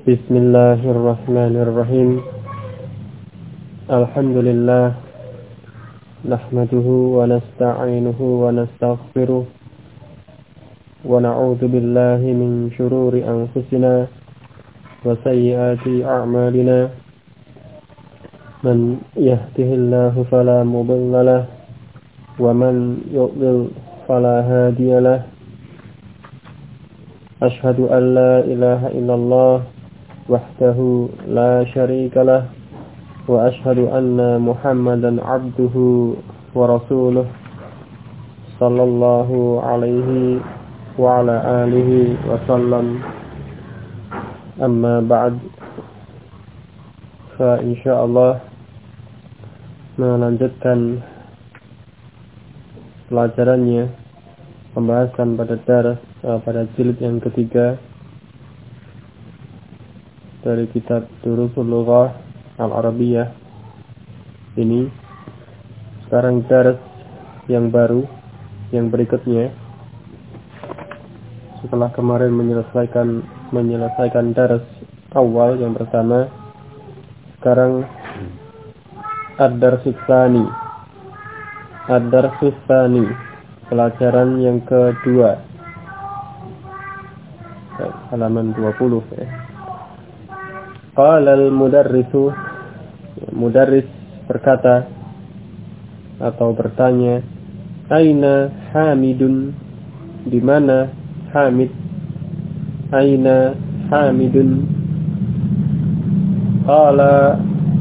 Bismillahirrahmanirrahim. Alhamdulillah. Nahmaduhu wa nasta'inuhu wa nastaghfiruh. Wa na'udzu billahi min shururi anfusina wa sayyiati a'malina. Man yahdihillahu fala mudilla lahu wa man yudlil fala hadiya lahu. Ashhadu an la ilaha illallah wahdahu la syarika lah wa ashhadu anna Muhammadan abduhu wa rasuluh sallallahu alaihi wa ala alihi wa sallam. Amma ba'd, fa insyaallah melanjutkan pelajarannya, pembahasan pada jilid yang ketiga dari kitab Durusul Lughah Al-Arabiyah ini. Sekarang dars yang baru, yang berikutnya, setelah kemarin menyelesaikan dars awal yang pertama. Sekarang Ad-Darsus Tsani, pelajaran yang kedua, halaman 20 ya. Qala al-mudarrisu, mudarris berkata atau bertanya, aina Hamidun, di mana Hamid? Aina Hamidun? Qala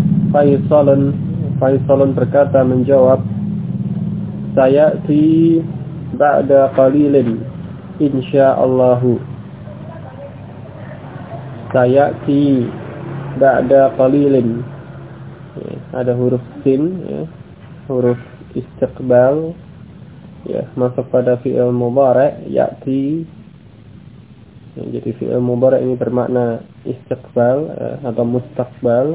Faisalun berkata, menjawab, sayati ba'da qalilin insyaallahu. Sayati ba'da qalilin, ada huruf sin ya, huruf istiqbal ya, masuk pada fi'il mudhari' ya'ti ya, jadi fi'il mudhari' ini bermakna istiqbal atau mustaqbal,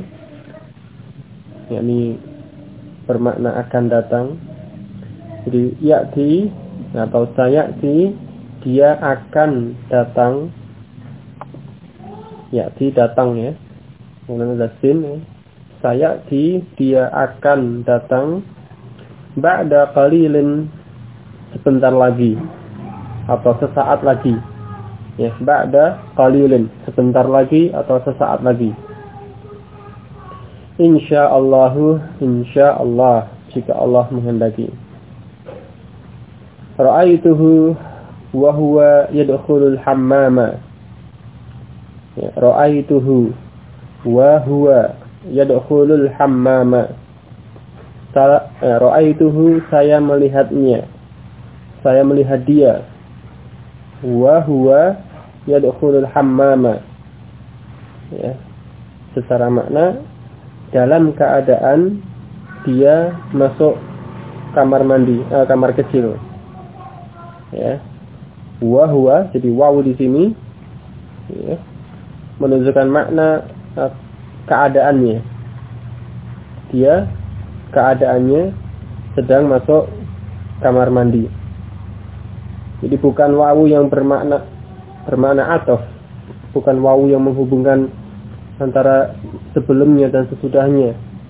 yakni bermakna akan datang. Jadi ya'ti atau sayati, dia akan datang. Ya'ti datang ya, kemudian ada sin ya. Sayati, dia akan datang. Ba'da qalilin, sebentar lagi atau sesaat lagi ya. Ba'da qalilin, sebentar lagi atau sesaat lagi. Insyaallahu, insyaallah, jika Allah menghendaki. Ra'aituhu wa huwa yadkhulul hammama ya. Ra'aituhu wa huwa yadkhulul hammama. Ra'aituhu, saya melihatnya, saya melihat dia. Wa huwa yadkhulul hammama ya, secara makna dalam keadaan dia masuk kamar mandi, kamar kecil ya. Wa huwa, jadi wawu di sini ya, menunjukkan makna keadaannya. Dia keadaannya sedang masuk kamar mandi. Jadi bukan wawu yang bermakna ataf, bukan wawu yang menghubungkan antara sebelumnya dan sesudahnya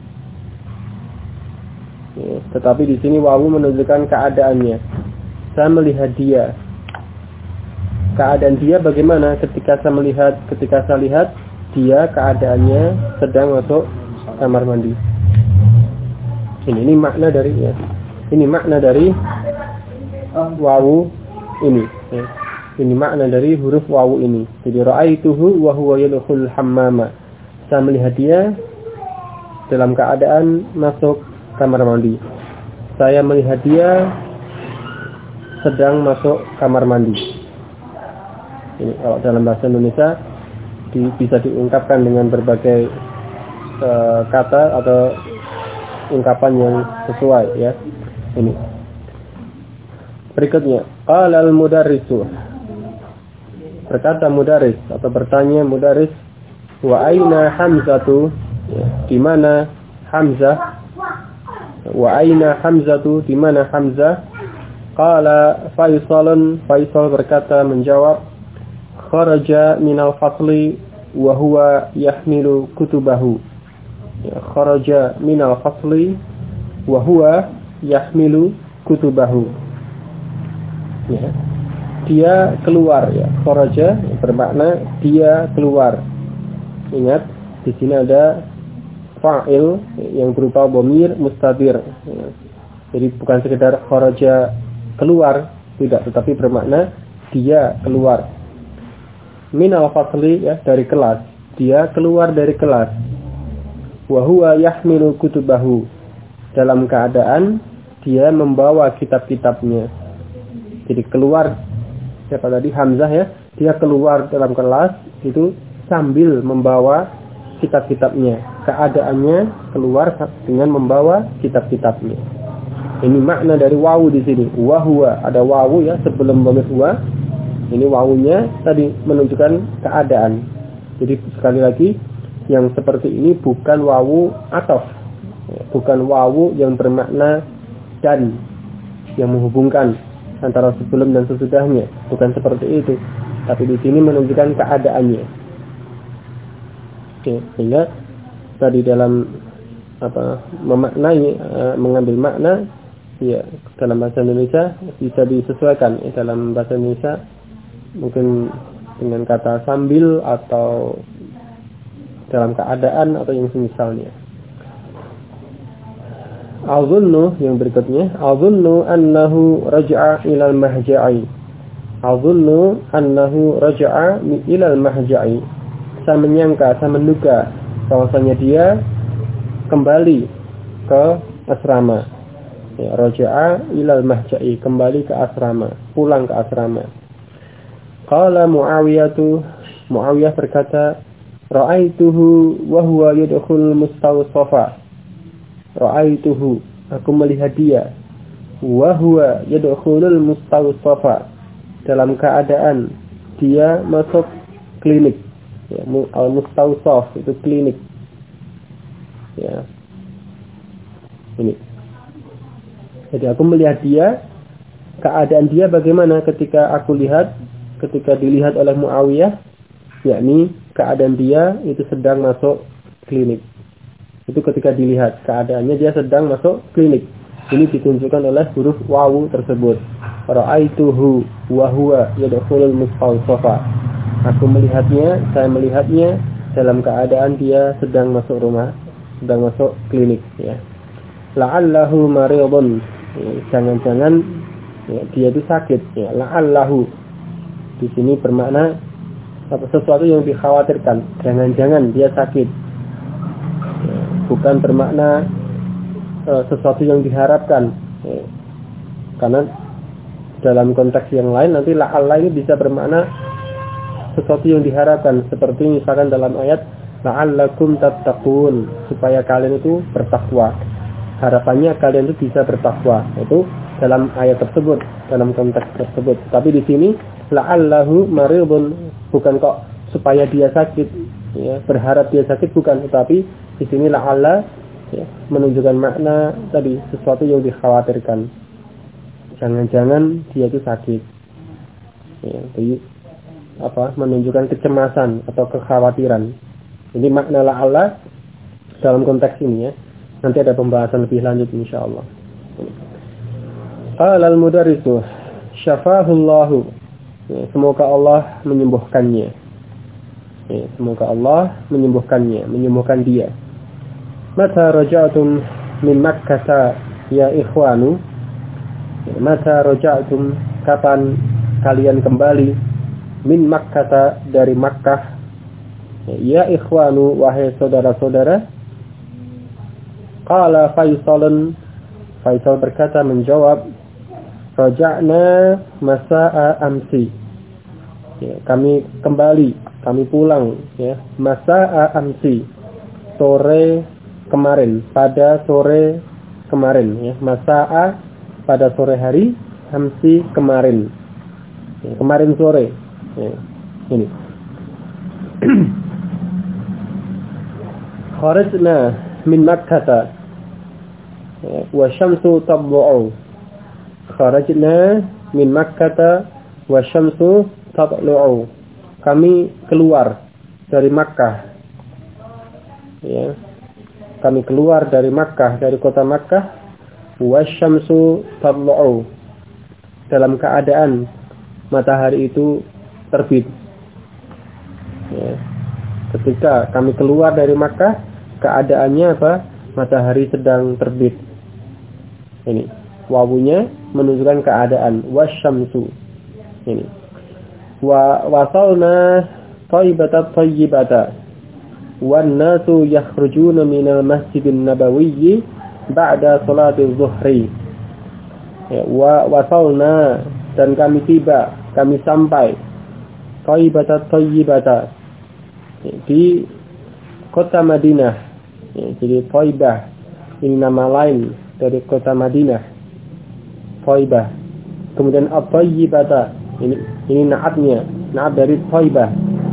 ya, tetapi di sini wawu menunjukkan keadaannya. Saya melihat dia. Keadaan dia bagaimana ketika saya lihat dia keadaannya sedang masuk kamar mandi. Ini makna dari ya. Ini makna dari wawu ini ya. Ini makna dari huruf wawu ini. Jadi ra'aituhu wa huwa yadkhulul hammama. Saya melihat dia dalam keadaan masuk kamar mandi. Saya melihat dia sedang masuk kamar mandi. Ini kalau dalam bahasa Indonesia bisa diungkapkan dengan berbagai kata atau ungkapan yang sesuai ya. Ini berikutnya, qala al-mudarrisu, berkata mudarris atau bertanya mudarris, wa aina Hamzatu, di mana Hamzah? Wa aina Hamzatu, di mana Hamzah? Qala Faisal berkata, menjawab, kharaja minal fasli wa huwa yahmilu kutubahu. Ya, kharaja minal fasli wa huwa yahmilu kutubahu. Ya. Dia keluar, ya. Kharaja bermakna dia keluar. Ingat, di sini ada fa'il yang berupa dhamir mustatir. Ya. Jadi bukan sekedar kharaja keluar, tidak, tetapi bermakna dia keluar. Minal fasli, ya, dari kelas. Dia keluar dari kelas. Wa huwa yahmilu kutubahu. Dalam keadaan dia membawa kitab-kitabnya. Jadi keluar, siapa tadi? Hamzah, ya. Dia keluar dalam kelas itu sambil membawa kitab-kitabnya. Keadaannya keluar dengan membawa kitab-kitabnya. Ini makna dari wawu di sini. Wa huwa, ada wawu, ya, sebelum dhamir huwa. Ini wawunya tadi menunjukkan keadaan. Jadi sekali lagi, yang seperti ini bukan wawu ataf, bukan wawu yang bermakna dan, yang menghubungkan antara sebelum dan sesudahnya, bukan seperti itu. Tapi di sini menunjukkan keadaannya. Oke, sehingga tadi dalam memaknai, mengambil makna, ya, dalam bahasa Indonesia bisa disesuaikan. Ya, dalam bahasa Indonesia mungkin dengan kata sambil atau dalam keadaan atau yang semisalnya. Azunnu, yang berikutnya, azunnu annahu raja'a ilal mahja'i. Azunnu annahu raja'a ilal mahja'i. Saya menyangka, saya menduga bahwasanya dia kembali ke asrama. Ya, raja'a ilal mahja'i, kembali ke asrama, pulang ke asrama. Qala Muawiyah berkata, ra'aituhu wa huwa yadkhul mustawsafa. Ra'aituhu, aku melihat dia, wa huwa yadkhulul mustawsafa, dalam keadaan dia masuk klinik. Ya, al-mustawsaf itu klinik. Ya. Ini. Jadi aku melihat dia, keadaan dia bagaimana ketika dilihat oleh Muawiyah, yakni keadaan dia itu sedang masuk klinik. Itu ketika dilihat keadaannya dia sedang masuk klinik. Ini ditunjukkan oleh huruf wawu tersebut. Ra'aituhu wa huwa yadkhulul mustawsafa. Aku melihatnya, saya melihatnya dalam keadaan dia sedang masuk rumah, sedang masuk klinik, ya. La'allahu maridun. Ya, jangan-jangan, ya, dia itu sakit, ya. La'allahu di sini bermakna sesuatu yang dikhawatirkan. Jangan-jangan dia sakit. Ya, bukan bermakna sesuatu yang diharapkan. Ya. Karena dalam konteks yang lain nanti la'alla ini bisa bermakna sesuatu yang diharapkan, seperti misalkan dalam ayat la'allakum tattaqun, supaya kalian itu bertakwa. Harapannya kalian itu bisa bertakwa. Itu dalam ayat tersebut, dalam konteks tersebut. Tapi di sini la'allahu maridun, bukan kok supaya dia sakit, ya, berharap dia sakit, bukan, tetapi di sini la'alla, ya, menunjukkan makna tadi sesuatu yang dikhawatirkan. Jangan-jangan dia itu sakit. Ya, jadi menunjukkan kecemasan atau kekhawatiran. Ini makna la'alla dalam konteks ini, ya. Nanti ada pembahasan lebih lanjut insyaallah. Qala al-mudarrisu syafahullahu. Ya, semoga Allah menyembuhkannya. Ya, semoga Allah menyembuhkan dia. Mata raja'tum min Makkah ya ikhwanu. Ya, mata raja'tum, kapan kalian kembali, min Makkah, dari Makkah, ya ikhwanu, wahai saudara-saudara. Qala Faisal berkata, menjawab, raja'na masa'a amsi. Ya, kami kembali, kami pulang, ya, masa'a amsi, sore kemarin, pada sore kemarin, ya, masa'a pada sore hari, amsi kemarin, ya, kemarin sore. Ya, ini. Kharajna min Makkah wa syamsu tatlu'u. Kharajna min Makkah wa syamsu tatlu'u. Kami keluar dari Makkah. Ya. Kami keluar dari Makkah, dari kota Makkah, wasyamsu tatlu'u, dalam keadaan matahari itu terbit. Ya. Ketika kami keluar dari Makkah, keadaannya apa? Matahari sedang terbit. Ini wawunya menunjukkan keadaan, wasyamsu. Ini wasalna thayyibata thayyibata wan nasu yakhrujuna minal masjidin nabawiyyi ba'da salatil zuhri. Ya, wasalna, dan kami tiba, kami sampai thayyibata thayyibata di kota Madinah. Ya, jadi Thayyibah ini nama lain dari kota Madinah, Thayyibah. Kemudian at-thayyibata ini na'atnya, na'at dari Thayyibah.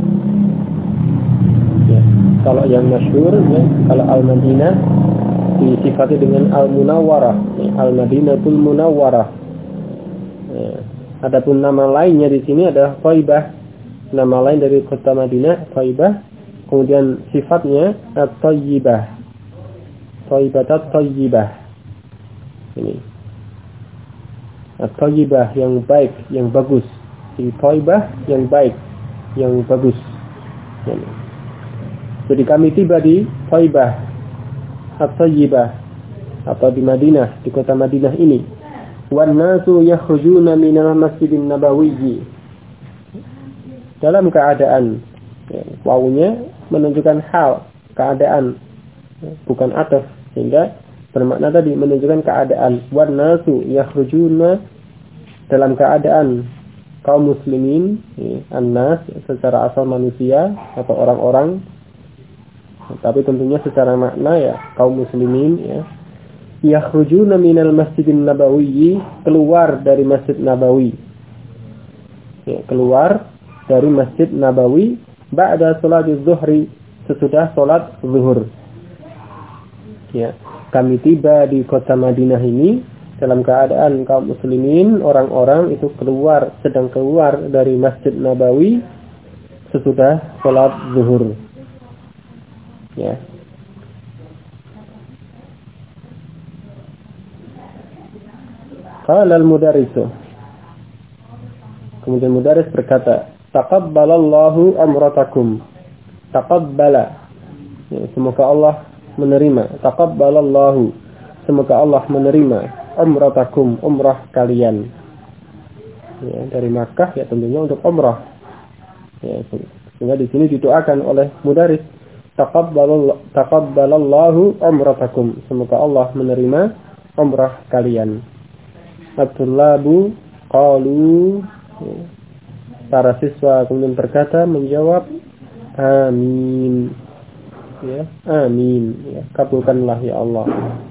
Ya, kalau yang masyhur ya, kalau Al-Madinah disifati dengan Al-Munawwarah, ya, Al-Madinatul Munawwarah. Ya, adapun nama lainnya di sini adalah Thayyibah, nama lain dari kota Madinah, Thayyibah. Kemudian sifatnya at-thayyibah, thayyibatat thayyibah. Ini at-thayyibah yang baik, yang bagus. Jadi thayyibah yang baik, yang bagus. Ini. Jadi kami tiba di Thayyibah at-thayyibah, atau di Madinah, di kota Madinah ini. Wan nasu yakhrujuna minal masjidin nabawiyyi, dalam keadaan, ya, wawunya menunjukkan hal, keadaan, bukan ataf, sehingga bermakna tadi menunjukkan keadaan. Wan nasu yakhrujuna, dalam keadaan kaum muslimin, ya, an-nas secara asal manusia atau orang-orang, tapi tentunya secara makna ya kaum muslimin, ya, yakhrujuna minal masjidin nabawiyyi, keluar dari Masjid Nabawi, ya, keluar dari Masjid Nabawi ba'da salatiz zuhri, sesudah salat zuhur. Ya, kami tiba di kota Madinah ini dalam keadaan kaum muslimin, orang-orang itu keluar, sedang keluar dari Masjid Nabawi sesudah salat zuhur. Ya. Qala al-mudarrisu, kemudian mudarris berkata, taqabbalallahu umratakum. Taqabbala, ya, semoga Allah menerima. Taqabbalallahu, semoga Allah menerima umratakum, umrah kalian. Ya, dari Makkah ya tentunya untuk umrah. Ya, sehingga di sini didoakan oleh mudarris, taqabbalallahu umratakum, semoga Allah menerima umrah kalian. At-tullabu qalu, ya, para siswa kemudian berkata, menjawab, amin. Ya, amin. Ya, kabulkanlah ya Allah.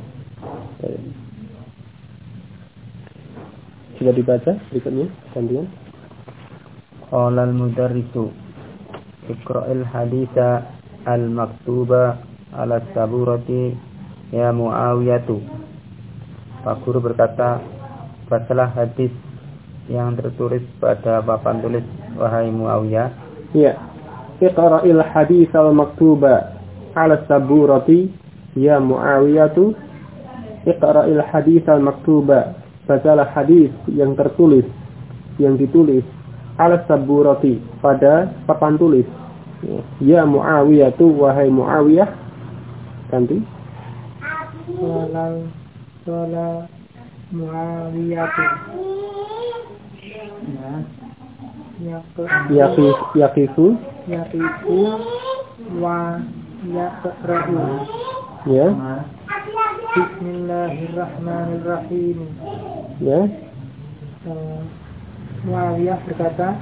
Coba dibaca berikutnya, gantian. Qala al-mudarrisu iqra'il haditha al-maktuba ala saburati ya Muawiyatu. Pak guru berkata, bacalah hadis yang tertulis pada papan tulis, wahai Muawiyah. Ya. Iqra'il hadits al-maktuba 'ala saburati ya Muawiyatu. Iqra'il hadits al-maktuba, bacalah hadis yang tertulis, yang ditulis 'ala saburati, pada papan tulis. Ya Muawiyatu, wahai Muawiyah. Ganti. Wala Muawiyatu. Yaqifu wa yaqra'u. Ya. Bismillahirrahmanirrahim. Ya. Muawiyah berkata,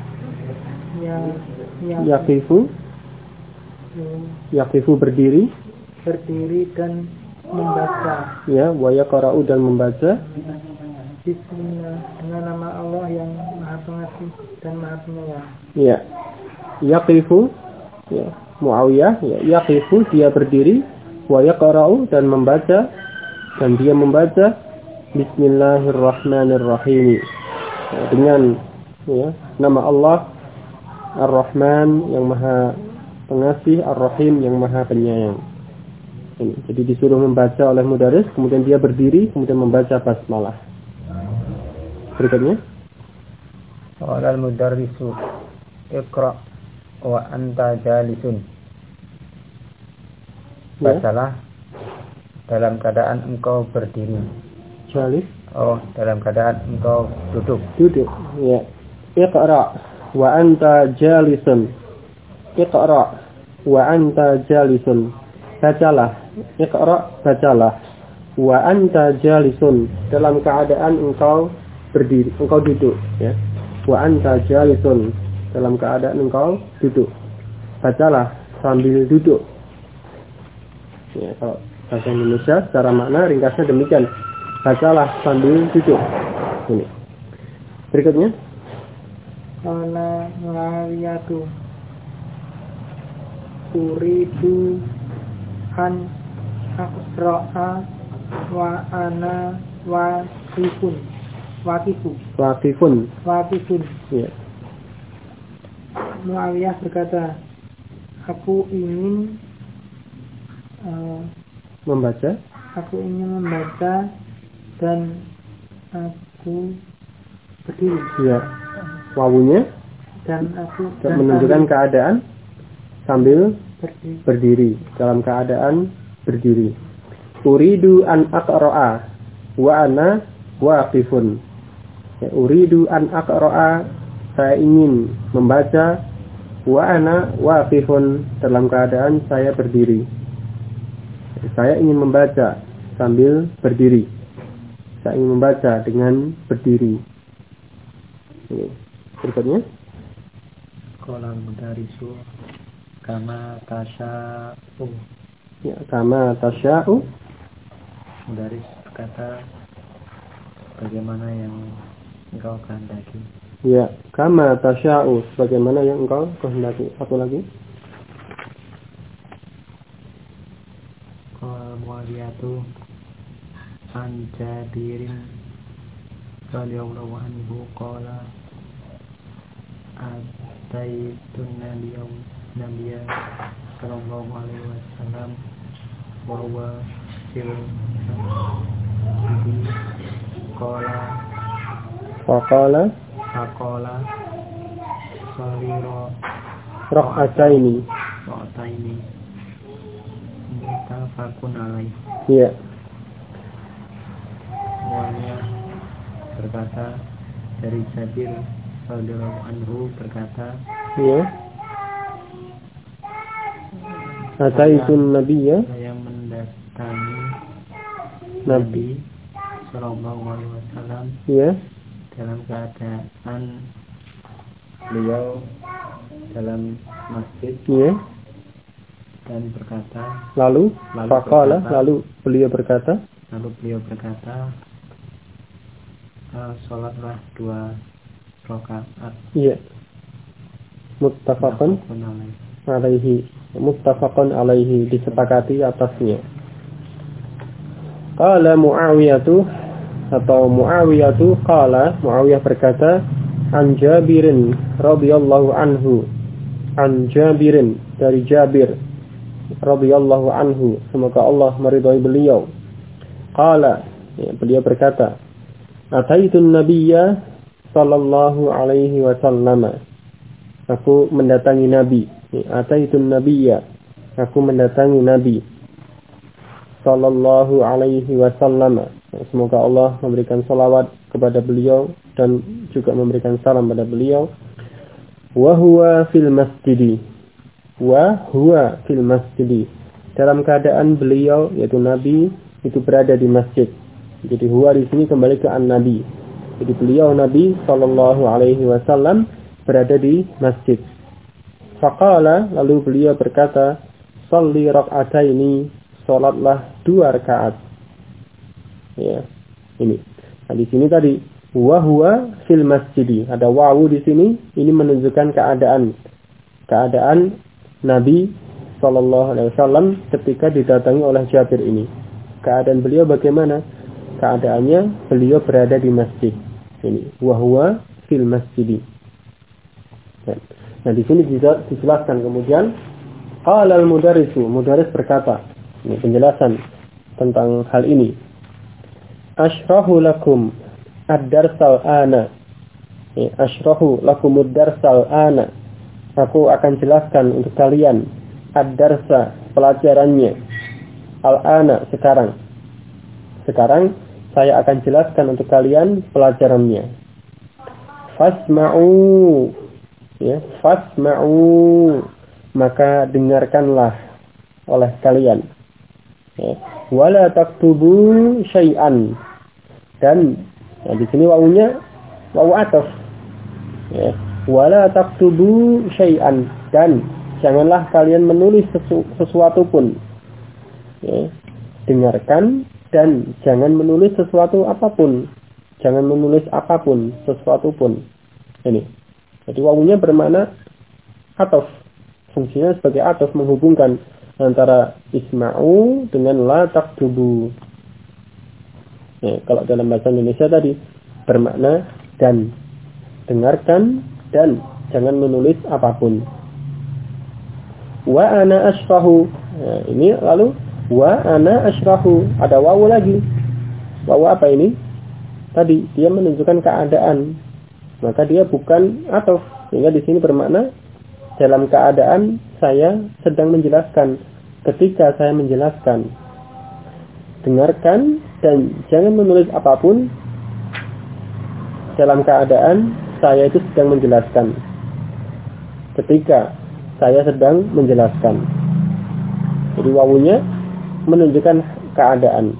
Yaqifu berdiri dan membaca. Ya, wa yaqra'u dan membaca. Bismillah, dengan nama Allah yang Maha Pengasih dan Maha Penyayang. Ya. Yaqifu, ya, Muawiyah, ya, yaqifu, dia berdiri, wa yaqra'u dan membaca, dan dia membaca Bismillahirrahmanirrahim. Ya, dengan, ya, nama Allah Ar-Rahman yang Maha pengasih, Ar-Rahim yang maha penyayang. Ini. Jadi disuruh membaca oleh mudaris, kemudian dia berdiri, kemudian membaca basmalah. Berikutnya. Qala al-mudarrisu iqra wa anta jalisun. Bacalah dalam keadaan engkau berdiri. Jalis. Oh, dalam keadaan engkau duduk. Duduk. Ya. Iqra wa anta jalisun. Iqra wa anta jalisun. Bacalah. Iqra, bacalah. Wa anta jalisun. Dalam keadaan engkau berdiri, engkau duduk, ya. Wa anta jalisun. Dalam keadaan engkau duduk. Bacalah sambil duduk. Ya, kalau bahasa Indonesia secara makna ringkasnya demikian. Bacalah sambil duduk. Ini. Berikutnya. Qala Muawiyatu uridu an aqra'a wa ana waqifun. Ya. Muawiyah berkata, aku ingin membaca dan aku berdiri. Ya. Wawunya dan menunjukkan keadaan sambil berdiri. Dalam keadaan berdiri. Uridu an aqra'a wa ana waqifun. Ya, uridu an aqra'a, saya ingin membaca, wa ana waqifun, dalam keadaan saya berdiri. Saya ingin membaca sambil berdiri. Saya ingin membaca dengan berdiri. Ini. Berikutnya. Qala al-mudarisu kama tasya'u. Ya, kama tasya'u. Mudaris berkata bagaimana yang engkau kehendaki. Ya, kama tasya'u, bagaimana yang engkau kehendaki. Satu lagi. Muawiyatu an Jabirin radhiyallahu anhu qala ataitun nabiyya sallallahu alaihi wasallam wa huwa fil qala faqala salira Rak'ataini mutafaqun alaih. Ya. Semuanya berkata dari Jabir radhiyallahu anhu berkata, Ya. Ataitun nabiyya, saya mendatangi Nabi sallallahu alaihi wasallam, ya, dalam keadaan beliau dalam masjid, ya. dan berkata, Lalu beliau berkata, sholatlah 2 rakaat. iya. Muttafaqun alaihi, disepakati atasnya. Qala Muawiyah berkata, an Jabirin radhiyallahu anhu, dari Jabir radhiyallahu anhu, semoga Allah meridhai beliau. Qala, ya, beliau berkata, ataitun nabiyya sallallahu alaihi wasallam, aku mendatangi Nabi. Ataitun nabiyya, aku mendatangi Nabi sallallahu alaihi wasallam, semoga Allah memberikan salawat kepada beliau dan juga memberikan salam pada beliau. Wa huwa fil masjid, dalam keadaan beliau, yaitu Nabi, itu berada di masjid. Jadi huwa di sini kembali ke an-nabi. Jadi beliau Nabi sallallahu alaihi wasallam berada di masjid. Faqala, lalu beliau berkata, shalli rak'ataini, salatlah 2 rakaat. Ya, ini. Nah, di sini tadi wa huwa fil masjid, ada wawu di sini, ini menunjukkan keadaan Nabi sallallahu alaihi wasallam ketika didatangi oleh Jabir ini. Keadaan beliau bagaimana? Keadaannya beliau berada di masjid. Ini wa huwa fil masjid. Nah, di sini dijelaskan kemudian Qala al-mudarrisu, mudarris berkata, ini penjelasan tentang hal ini. Ashrahu lakum ad-darsal ana. Ashrahu lakum ad-darsal ana. Aku akan jelaskan untuk kalian ad-darsa, pelajarannya. Al-ana, sekarang. Sekarang saya akan jelaskan untuk kalian pelajarannya. Fasma'u, ya, fasma'u, maka dengarkanlah oleh kalian. Ya. Wala taktubu syai'an, dan di sini wawunya wawu ataf. Ya. Wala taktubu syai'an, dan janganlah kalian menulis sesuatu pun. Ya. Dengarkan dan jangan menulis sesuatu apapun. Jangan menulis apapun, sesuatu pun. Ini. Jadi wawunya bermakna ataf. Fungsinya sebagai ataf, menghubungkan antara isma'u dengan la taktubu. Kalau dalam bahasa Indonesia tadi bermakna dan. Dengarkan dan jangan menulis apapun. Wa ana ashrahu. Ini lalu wa ana ashrahu. Ada wawu lagi. Wawu apa ini? Tadi dia menunjukkan keadaan, maka dia bukan ataf, sehingga di sini bermakna dalam keadaan saya sedang menjelaskan. Ketika saya menjelaskan, dengarkan dan jangan menulis apapun. Dalam keadaan saya itu sedang menjelaskan. Ketika saya sedang menjelaskan, jadi wawunya menunjukkan keadaan.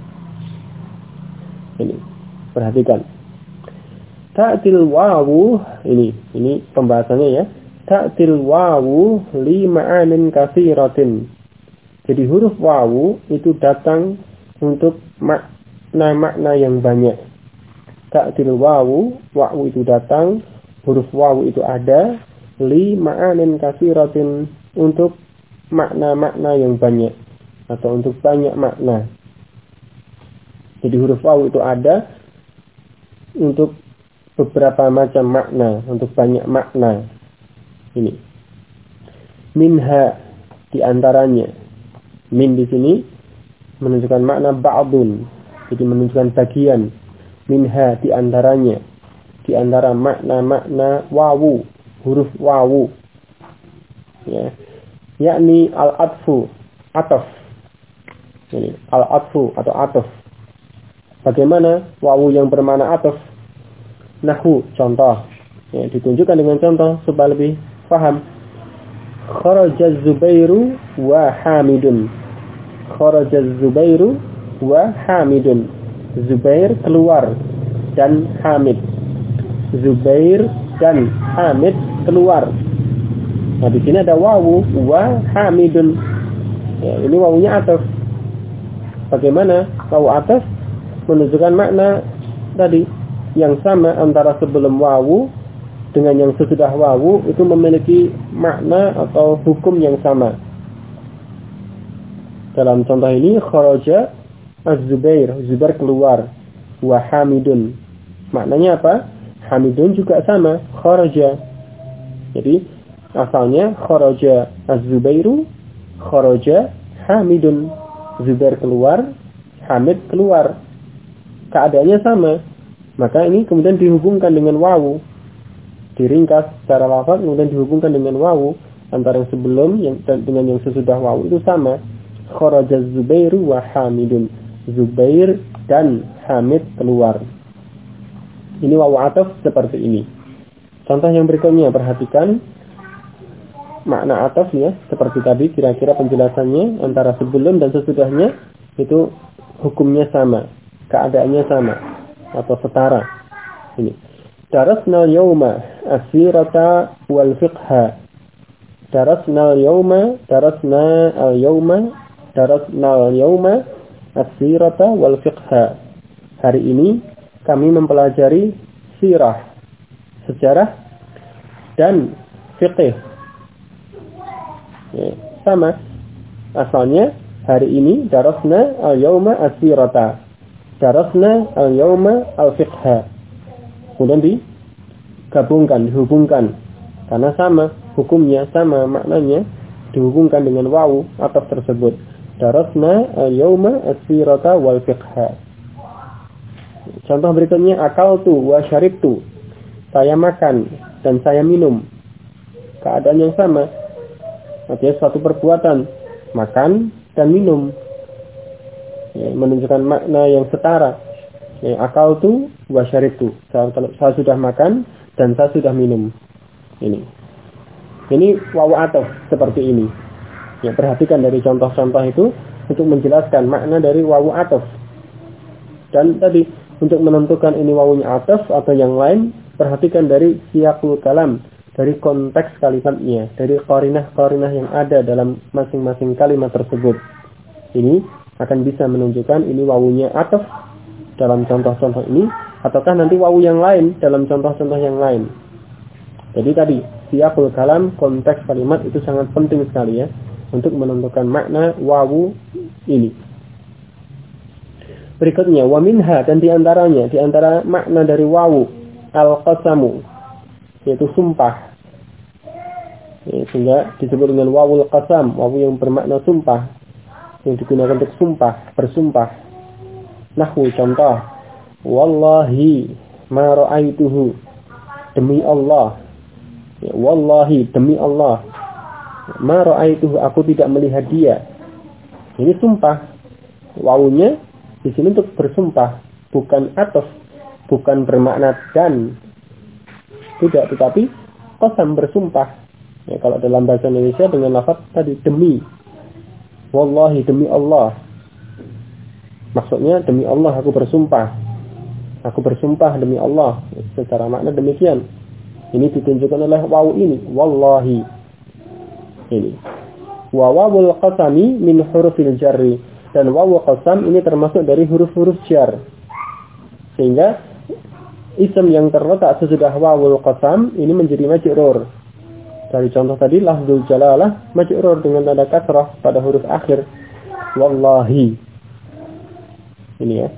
Ini. Perhatikan. Ta'til wawu, ini pembahasannya ya. Ta'til wawu li ma'anin katsiratin. Jadi huruf wawu itu datang untuk makna-makna yang banyak. Ta'til wawu itu datang, huruf wawu itu ada li ma'anin katsiratin, untuk makna-makna yang banyak atau untuk banyak makna. Jadi huruf wawu itu ada untuk beberapa macam makna, untuk banyak makna. Ini. Minha, di antaranya. Min di sini menunjukkan makna ba'dun, jadi menunjukkan bagian. Minha, di antaranya. Di antara makna-makna wawu, huruf wawu. Ya. Yakni al-atfu, ataf. Ini, al-atfu atau ataf. Bagaimana wawu yang bermakna ataf? Nahwu, contoh. Ya, ditunjukkan dengan contoh supaya lebih paham. Kharaja Zubairu wa Hamidun. Kharaja Zubairu wa Hamidun. Zubair keluar dan Hamid. Zubair dan Hamid keluar. Nah, di sini ada wawu wa Hamidun. Ya, ini wawunya ataf. Bagaimana wawu ataf? Menunjukkan makna tadi yang sama antara sebelum wawu dengan yang sesudah wawu, itu memiliki makna atau hukum yang sama. Dalam contoh ini kharaja az-Zubair, Zubair keluar, wa Hamidun. Maknanya apa? Hamidun juga sama, kharaja. Jadi asalnya kharaja az-Zubairu, kharaja Hamidun. Zubair keluar, Hamid keluar. Keadaannya sama, maka ini kemudian dihubungkan dengan wawu, diringkas secara lafaz kemudian dihubungkan dengan wawu, antara yang sebelum dengan yang sesudah wawu itu sama. Kharaja Zubairu wa Hamidun. Zubair dan Hamid keluar. Ini wawu ataf seperti ini. Contoh yang berikutnya, perhatikan makna ataf ya, seperti tadi kira-kira penjelasannya antara sebelum dan sesudahnya itu hukumnya sama. Keadaannya sama atau setara. Ini. Darasna al-yawma as-sirata wal fiqha. Darasna al-yawma as-sirata wal fiqha. Hari ini kami mempelajari sirah, sejarah dan fiqh. Ya, sama. Asalnya hari ini darasna al-yawma as-sirata. Darasna al-yawma al-fiqha. Kemudian dihubungkan karena sama hukumnya, sama maknanya, dihubungkan dengan wawu ataf tersebut. Darasna al-yawma as-sirata wal fiqha. Contoh berikutnya, akaltu wa syaribtu. Saya makan dan saya minum. Keadaan yang sama. Artinya suatu perbuatan, makan dan minum. Menunjukkan makna yang setara. Akaltu wa syaribtu. Saya sudah makan dan saya sudah minum. Ini wawu ataf seperti ini. Perhatikan dari contoh-contoh itu untuk menjelaskan makna dari wawu ataf. Dan tadi untuk menentukan ini wawunya ataf atau yang lain, perhatikan dari siyaqul kalam, dari konteks kalimatnya, dari qarinah-qarinah yang ada dalam masing-masing kalimat tersebut. Ini akan bisa menunjukkan ini wawunya ataf dalam contoh-contoh ini, ataukah nanti wawu yang lain dalam contoh-contoh yang lain. Jadi tadi siyaqul kalam, konteks kalimat itu sangat penting sekali ya untuk menentukan makna wawu ini. Berikutnya, wa minha, dan diantaranya, diantara makna dari wawu al-qasamu, yaitu sumpah. Sehingga disebut dengan wawul qasam, wawu yang bermakna sumpah, yang digunakan untuk sumpah, bersumpah. Nahwu, contoh, wallahi ma ra'aituhu, demi Allah. Wallahi, demi Allah, ma ra'aituhu, aku tidak melihat dia. Ini sumpah. Wawunya di sini untuk bersumpah, bukan ataf, bukan bermakna dan. Tidak, tetapi qasam, bersumpah. Kalau dalam bahasa Indonesia dengan lafaz tadi demi. Wallahi, demi Allah. Maksudnya demi Allah aku bersumpah. Aku bersumpah demi Allah. Secara makna demikian. Ini ditunjukkan oleh wawu ini, wallahi. Ini. Wa wawul qasami min hurufil jarri. Dan wawu qasam ini termasuk dari huruf-huruf jar. Sehingga isim yang terletak sesudah wawul qasam ini menjadi majrur. Dari contoh tadi lafzul jalalah majrur dengan tanda kasrah pada huruf akhir. Wallahi. Ini ya.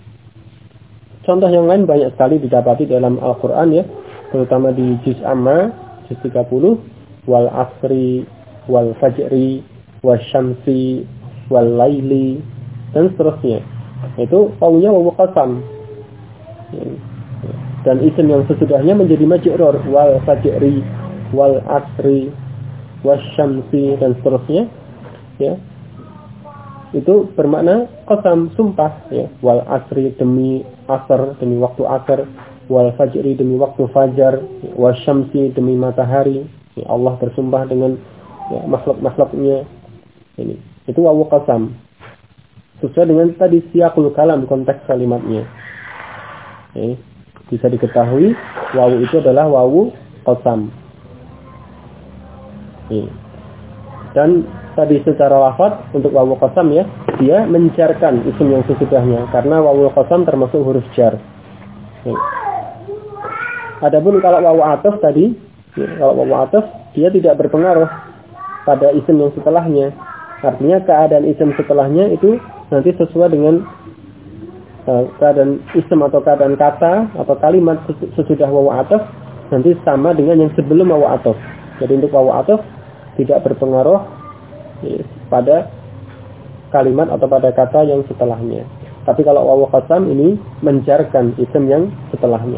Contoh yang lain banyak sekali didapati dalam Al-Qur'an ya, terutama di juz amma, juz 30, wal asri, wal fajri, wasyamsi, wal laili, dan seterusnya. Itu wawunya wawu qasam. Dan isim yang sesudahnya menjadi majrur, wal fajri, wal asri, wasyamsi, dan seterusnya. Ya. Itu bermakna qasam, sumpah ya. Wal asri, demi asar, demi waktu asar, wal fajri, demi waktu fajar, wasyamsi, demi matahari. Ya, Allah bersumpah dengan ya, makhluk-makhluknya. Ini itu wawu qasam. Sesuai dengan tadi siyaqul kalam, konteks kalimatnya. Bisa diketahui wawu itu adalah wawu qasam. Dan tadi secara lafaz untuk wawu qasam ya, dia menjarkan isim yang sesudahnya karena wawu qasam termasuk huruf jar. Adapun kalau wawu ataf tadi, kalau wawu ataf dia tidak berpengaruh pada isim yang setelahnya. Artinya keadaan isim setelahnya itu nanti sesuai dengan keadaan isim atau keadaan kata atau kalimat sesudah wawu ataf nanti sama dengan yang sebelum wawu ataf. Jadi untuk wawu ataf tidak berpengaruh pada kalimat atau pada kata yang setelahnya. Tapi kalau wawu qasam ini menjarkan isim yang setelahnya.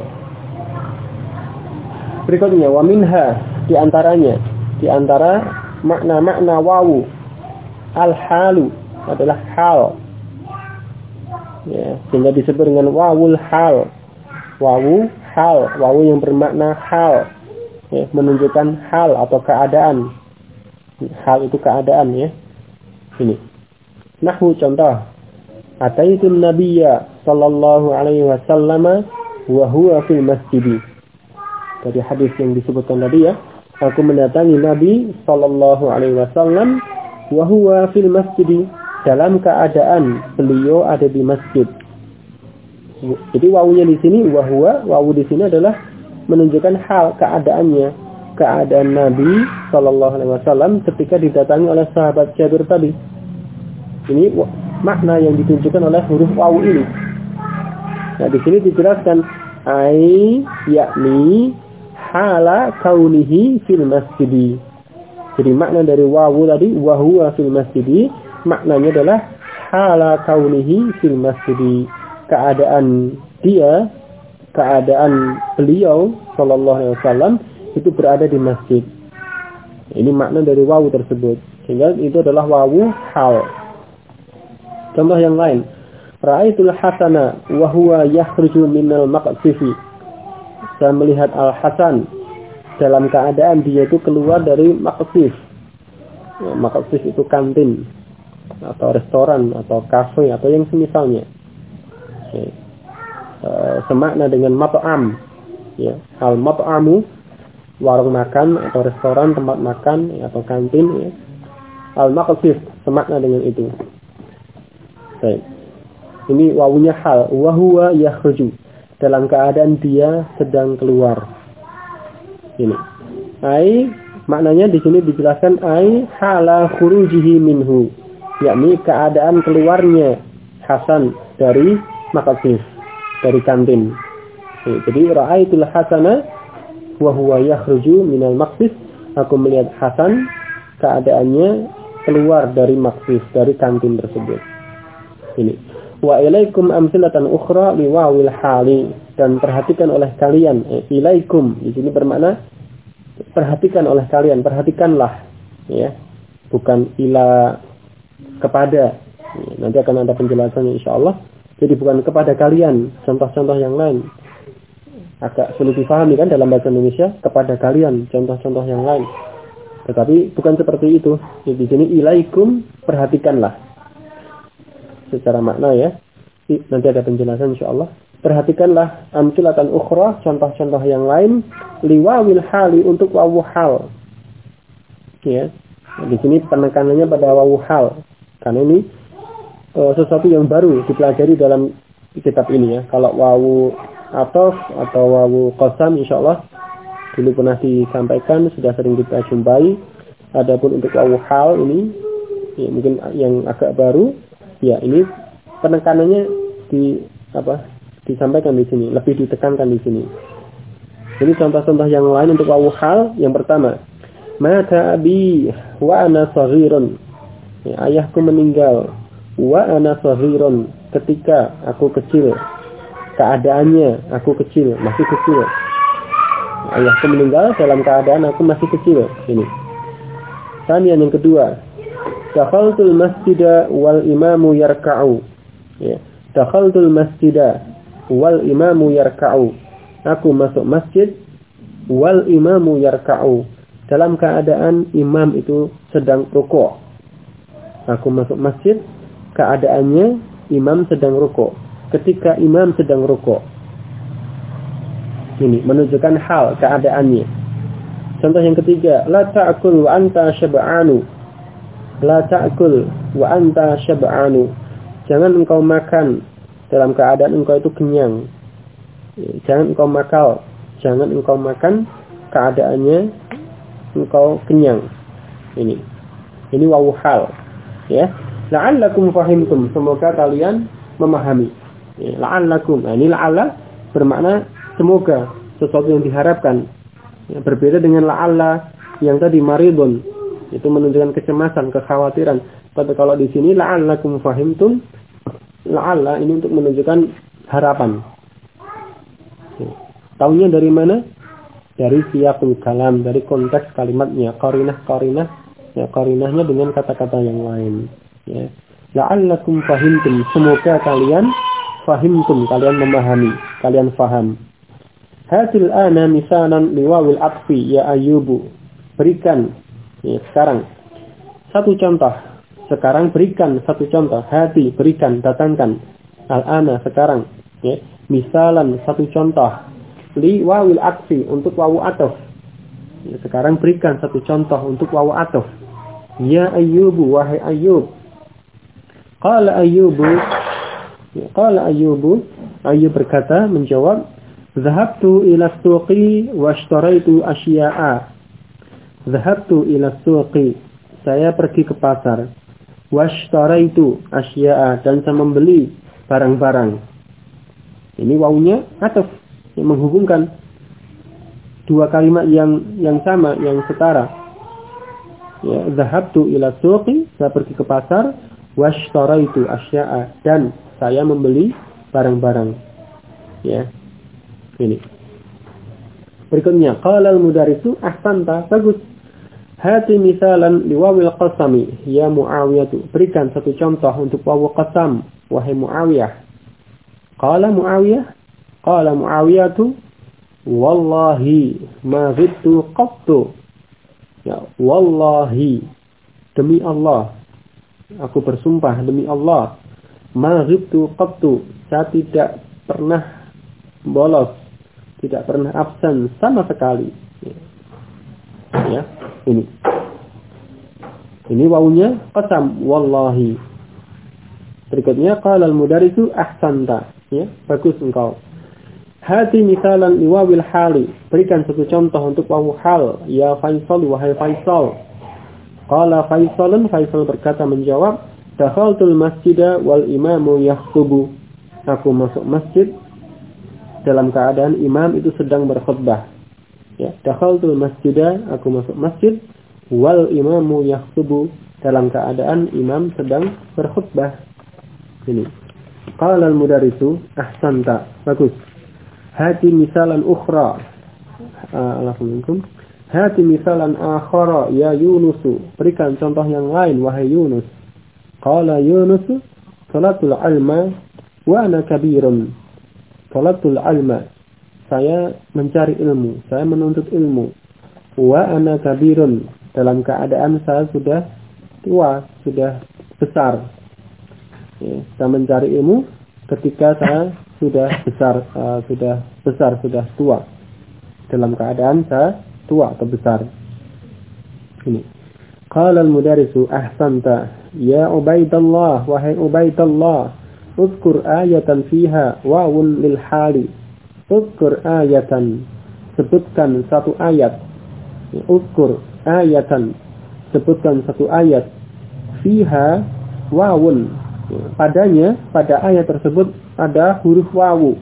Berikutnya wa minha, di antara makna-makna wawu al-halu adalah hal. Ya, sehingga disebut dengan wawul hal. Wawu hal, wawu yang bermakna hal. Ya, menunjukkan hal atau keadaan. Hal itu keadaan ya. Ini. Nahwu contoh. Ataitun nabiyya sallallahu alaihi wasallam wa huwa fil masjid. Dari hadis yang disebutkan tadi ya, aku mendatangi Nabi sallallahu alaihi wasallam wa huwa fil masjid, dalam keadaan beliau ada di masjid. Jadi wawunya di sini wa huwa, wawu di sini adalah menunjukkan hal keadaannya, keadaan Nabi sallallahu alaihi wasallam ketika didatangi oleh sahabat Jabir tadi. Ini makna yang ditunjukkan oleh huruf wawu ini. Nah, di sini dijelaskan ai yakni hala kaunihi fil masjid. Jadi makna dari wawu tadi wa huwa fil masjid, maknanya adalah hala kaunihi fil masjid. Keadaan beliau sallallahu alaihi wasallam itu berada di masjid. Ini makna dari wawu tersebut. Sehingga itu adalah wawu hal. Contoh yang lain. Ra'aitul Hasana wa huwa yakhruju minal maqsifi. Saya melihat Al-Hasan dalam keadaan dia itu keluar dari maqsif. Ya, maqsif itu kantin atau restoran atau kafe atau yang semisalnya. Ya. Semakna dengan mat'am. Ya, al-mat'amu warung makan atau restoran tempat makan ya, atau kantin ya. Al-maqsif semakna dengan itu. Baik. Ini wawunya hal, wa huwa yakhruju, dalam keadaan dia sedang keluar. Ini. Ai maknanya di sini dijelaskan ai hala khurujihi minhu, yakni keadaan keluarnya Hasan dari maqsif, dari kantin. Jadi ra'aitul Hasana wa huwa yakhruju minal maqsif, aku melihat Hasan keadaannya keluar dari maqsif, dari kantin tersebut. Ini. Wa ilaikum amsilatan ukhra liwawil hali, dan perhatikan oleh kalian ilaikum di sini bermakna perhatikan oleh kalian, perhatikanlah ya, bukan ila kepada. Nanti akan ada penjelasannya insyaallah. Jadi bukan kepada kalian, contoh-contoh yang lain agak sulit dipahami kan dalam bahasa Indonesia, kepada kalian contoh-contoh yang lain. Tetapi bukan seperti itu. Di sini ilaikum, perhatikanlah. Secara makna ya. Nanti ada penjelasan insyaallah. Perhatikanlah amsilatan ukhra, contoh-contoh yang lain liwawil hali, untuk wawu hal. Ya. Di sini penekanannya pada wawu hal. Karena ini sesuatu yang baru dipelajari dalam kitab ini ya. Kalau wawu atof atau wawu qasam insyaallah dulu pernah disampaikan, sudah sering kita jumpai. Adapun untuk wawu hal ini ya, mungkin yang agak baru. Ya, ini penekanannya disampaikan di sini, lebih ditekankan di sini. Jadi contoh-contoh yang lain untuk wawu hal, yang pertama, mata abi wa ana shaghirun. Ya, ayahku meninggal. Wa ana shaghirun, ketika aku kecil. Keadaannya aku kecil, masih kecil. Ayahku meninggal dalam keadaan aku masih kecil. Ini. Kemudian yang kedua, dakhaltul masjida wal imamu yarka'u. Ya, dakhaltul masjida wal imamu yarka'u. Aku masuk masjid wal imamu yarka'u, dalam keadaan imam itu sedang rukuk. Aku masuk masjid, keadaannya imam sedang rukuk. Ketika imam sedang rukuk. Ini menunjukkan hal keadaannya. Contoh yang ketiga, la ta'kul wa anta syab'anu. La ta'kul wa anta syab'anu. Jangan engkau makan dalam keadaan engkau itu kenyang. Jangan engkau makan keadaannya engkau kenyang. Ini wawu hal. Ya. La'allakum fahimtum, semoga kalian memahami. Ya, la'allakum. Nah, ini la'alla bermakna semoga, sesuatu yang diharapkan. Ya, berbeda dengan la'alla yang tadi maridun, itu menunjukkan kecemasan, kekhawatiran. Tapi kalau di sini la'allakum fahimtum, la'alla ini untuk menunjukkan harapan. Ya. Taunya dari mana? Dari siyaqul kalam, dari konteks kalimatnya, qarinah. Ya, qarinahnya dengan kata-kata yang lain. Ya. La'allakum fahimtum, semoga kalian fahimtum, kalian memahami, kalian faham. Hasil ana misalan liwawil atfi ya ayyubu. Berikan ya, sekarang satu contoh. Sekarang berikan satu contoh. Hati, berikan, datangkan. Al-ana, sekarang. Ya. Misalan, satu contoh. Liwawil atfi, untuk wawu atof. Ya, sekarang berikan satu contoh untuk wawu atof. Ya ayyubu, wahai ayyub. Qala ayyubu. Ayyub berkata, menjawab, Zahabtu ila suqi washtaraitu asya'a. Zahabtu ila suqi, saya pergi ke pasar. Washtaraitu asya'a, dan saya membeli barang-barang. Ini wawunya ataf, yang menghubungkan dua kalimat yang sama, yang setara. Ya, zahabtu ila suqi, saya pergi ke pasar, washtaraitu asya'a, dan saya membeli barang-barang. Ya. Ini. Berikutnya, qala al-mudarisu ahsanta, bagus. Hati misalan liwawil qasami, ya Muawiyah, berikan satu contoh untuk wawu qasam, wahai Muawiyah. Qala Muawiyah tu, wallahi ma ghibtu qattu. Ya, wallahi, demi Allah, aku bersumpah demi Allah, ma ghibtu qattu, saya tidak pernah bolos, tidak pernah absen sama sekali. Ya, ini wawunya qasam, wallahi. Berikutnya qala al-mudarisu ahsanta, ya, bagus engkau. Hati misalan liwawil hali, berikan satu contoh untuk wawu hal, ya Faisal, wahai Faisal. Qala Faisalun, Faisal berkata menjawab, dakhaltul masjida wal imamu yakhutubu, aku masuk masjid dalam keadaan imam itu sedang berkhutbah. Ya, dakhaltul masjida, aku masuk masjid, wal imamu yakhutubu, dalam keadaan imam sedang berkhutbah. Ini. Qala al-mudarisu ahsanta, bagus. Hati misalan ukhra, alaikum. Hati misalan akhara, ya Yunusu, berikan contoh yang lain wahai Yunus. Qala Yunusu, salatul alma wa ana kabirun. Salatul alma, saya mencari ilmu, saya menuntut ilmu. Wa ana kabirun, dalam keadaan saya sudah tua, sudah besar. Ya, saya mencari ilmu ketika saya sudah besar, sudah tua. Dalam keadaan saya tua atau besar. Ini. Qala al-mudarisu ahsanta, ya Ubaidallah, wahai Ubaidallah, uzkur ayatan fiha wawun lil hali. Uzkur ayatan, sebutkan satu ayat. Uzkur ayatan, sebutkan satu ayat. Fiha wawun, padanya, pada ayat tersebut ada huruf wawu.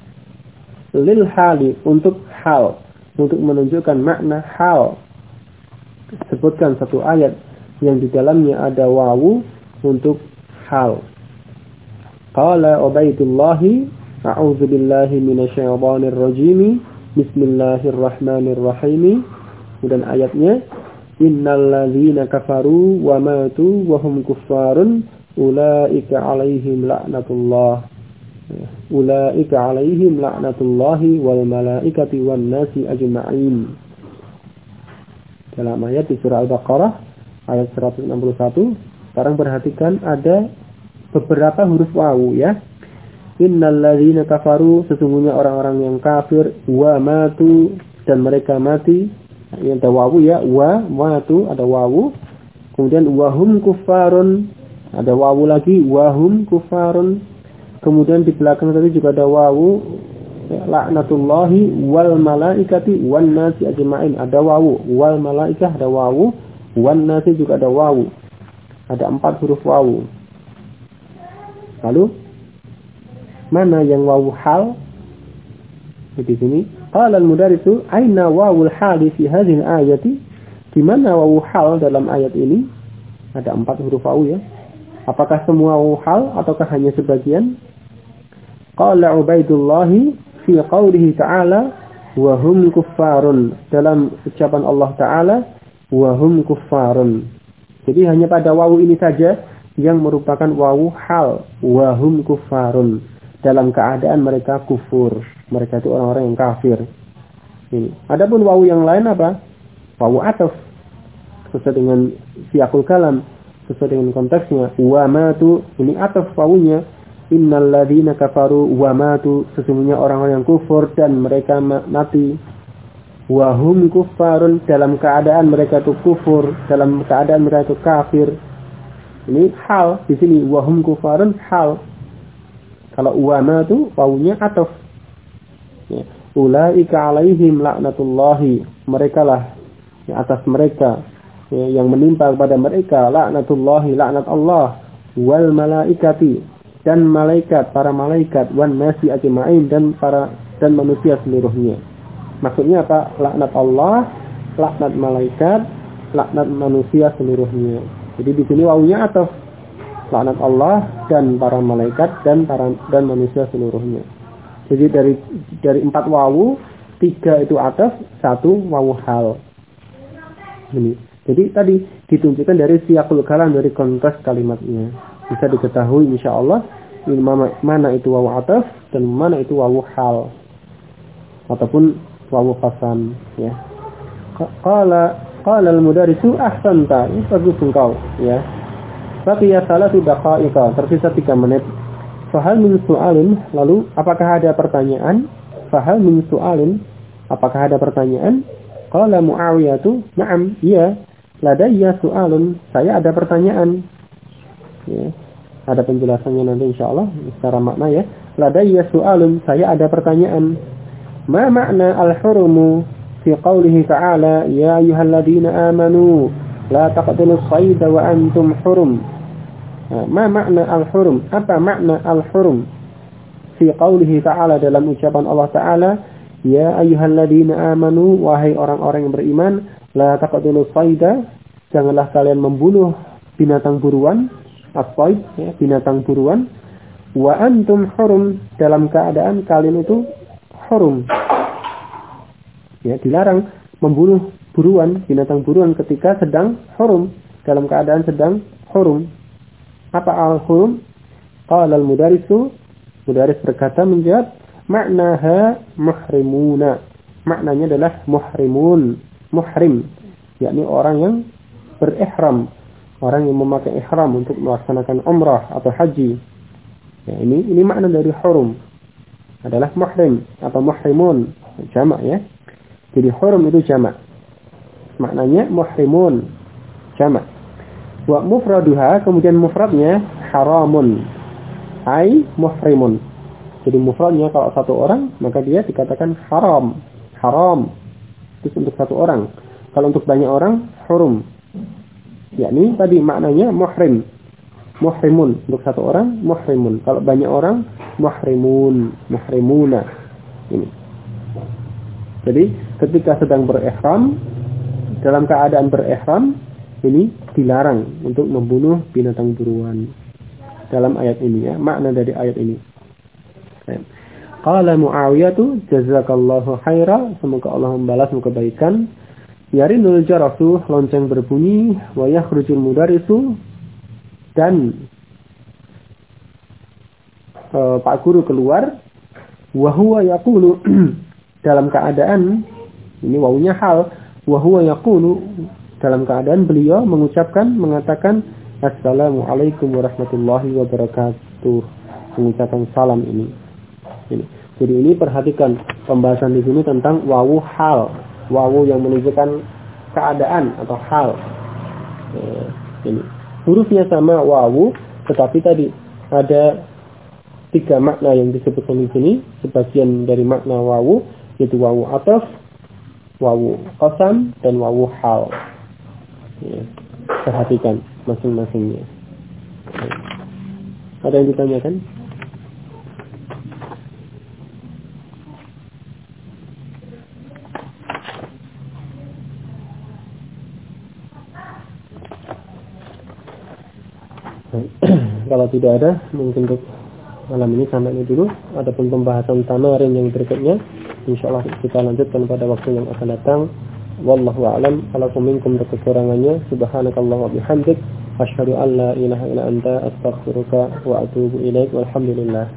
Lil hali, untuk hal, untuk menunjukkan makna hal. Sebutkan satu ayat yang di dalamnya ada wawu untuk hal. Qala Ubaidullahi, a'udzu billahi minasyaitonir rajim, bismillahirrahmanirrahim. Kemudian ayatnya, innal ladzina kafaru wa matu wa hum kuffarun ulaika alaihim la'natullah. Ulaika alaihim la'natullahi wal malaikati wan nasi ajma'in. Dalam ayat di surah Al-Baqarah ayat 161, sekarang perhatikan ada beberapa huruf wawu ya. Innal ladzina kafaru, sesungguhnya orang-orang yang kafir, wa matu, dan mereka mati. Yang ada wawu ya, wa matu ada wawu. Kemudian wahum kuffarun, ada wawu lagi, wahum kuffarun. Kemudian di belakang tadi juga ada wawu, ya, laknatullahi wal malaikati wan nasi ajma'in, ada wawu, wal malaikah ada wawu, wan nasi juga ada wawu. Ada 4 huruf wawu. Lalu mana yang wawu hal? Di sini qala al-mudarisu aina wawul hali fi hadhihi al-ayati, di mana wawu hal dalam ayat ini? Ada 4 huruf wawu ya. Apakah semua wawu hal ataukah hanya sebagian? Qala Ubaidullahi fi qawlihi ta'ala wa hum kuffarun, dalam ucapan Allah Ta'ala wa hum kuffarun. Jadi hanya pada wawu ini saja yang merupakan wawu hal, wa hum kuffarun, dalam keadaan mereka kufur. Mereka itu orang-orang yang kafir. Ini. Adapun wawu yang lain apa? Wawu ataf, sesuai dengan siyaqul kalam, sesuai dengan konteksnya. Wa matu, ini ataf wawunya. Innal ladzina kafaru wa matu, sesungguhnya orang-orang yang kufur dan mereka mati. Wa hum kuffarun, dalam keadaan mereka itu kufur, dalam keadaan mereka itu kafir. Ini hal di sini, wa hum kuffarun hal. Kalau wa matu wawunya ataf. Ya. Ulaika alaihim laknatullahi, mereka lah ya, atas mereka ya, yang menimpa kepada mereka laknatullahi, laknat Allah, wal malaikati, dan malaikat, para malaikat, wan nasi ajma'in, dan manusia seluruhnya. Maksudnya apa? Laknat Allah, laknat malaikat, laknat manusia seluruhnya. Jadi di sini wawunya ataf, laknat Allah dan para malaikat dan manusia seluruhnya. Jadi dari 4 wawu, 3 itu ataf, 1 wawu hal. Ini. Jadi tadi ditunjukkan dari siyaqul kalam, dari konteks kalimatnya. Bisa diketahui insyaallah mana itu wawu ataf dan mana itu wawu hal ataupun wawu qasam, ya. Qala al-mudarrisu ahsanta, bagus engkau, ya. Baqiya 3 daqa'iqa, tersisa 3 menit. Fahal min su'alin, lalu apakah ada pertanyaan? Fahal min su'alin, apakah ada pertanyaan? Qala Muawiyatu, na'am, iya. Ladayya su'alun, saya ada pertanyaan. Ya. Ada penjelasannya nanti insyaallah secara makna, ya. Ladayya su'alun, saya ada pertanyaan. Ma makna al-hurumu fi qawlihi ta'ala ya ayyuhalladzina amanu la taqtulus sayda wa antum hurum. Ma makna al-hurum? Apa makna al-hurum? Fi qawlihi ta'ala, dalam ucapan Allah Ta'ala, ya ayyuhalladzina amanu, wahai orang-orang yang beriman, la taqtulus sayda, janganlah kalian membunuh binatang buruan, as-sayd, ya, binatang buruan, wa antum hurum, dalam keadaan kalian itu hurum. Ya, dilarang membunuh buruan, binatang buruan ketika sedang hurum, dalam keadaan sedang hurum. Apa al-hurum? Qala al-mudarrisu, mudarris berkata menjawab, maknaha muhrimuna. Maknanya adalah muhrimun, muhrim, yakni orang yang berihram, orang yang memakai ihram untuk melaksanakan umrah atau haji. Ya, ini makna dari hurum adalah muhrim atau muhrimun, jamak, ya. Jadi hurum itu jamak. Maknanya muhrimun, jamak. Wa mufraduha, kemudian mufradnya haramun, ai muhrimun. Jadi mufradnya kalau 1 orang maka dia dikatakan haram, haram. Itu untuk 1 orang. Kalau untuk banyak orang hurum. Yakni tadi maknanya muhrim, muhrimun. Untuk 1 orang muhrimun. Kalau banyak orang muhrimun, muhrimuna. Ini. Jadi ketika sedang berihram, dalam keadaan berihram, ini dilarang untuk membunuh binatang buruan. Dalam ayat ini, ya, makna dari ayat ini. Qala Muawiyatu, jazakallahu khaira, semoga Allah membalas kebaikan. Yarinul jarasu, lonceng berbunyi, wa yakhrujul mudarrisu, dan Pak Guru keluar, wa huwa yaqulu, dalam keadaan, ini wawunya hal, wa huwa yaqulu, dalam keadaan beliau mengatakan assalamualaikum warahmatullahi wabarakatuh, mengucapkan salam ini. Jadi ini perhatikan pembahasan di sini tentang wawu hal, wawu yang menunjukkan keadaan atau hal. Ini hurufnya sama wawu, tetapi tadi ada 3 makna yang disebutkan di sini. Sebagian dari makna wawu yaitu wawu ataf, wawu qasam, dan wawu hal. Ya, perhatikan masing-masingnya. Ada yang ditanyakan? Kalau tidak ada, mungkin untuk malam ini sampai ini dulu. Adapun pembahasan tamarin yang berikutnya, insyaallah kita lanjutkan pada waktu yang akan datang. Wallahu a'lam. Kalau minkum kekurangannya, subhanakallah wa bihamdik, asyhadu an la ilaha illa anta, astaghfiruka wa atubu ilaik. Walhamdulillah.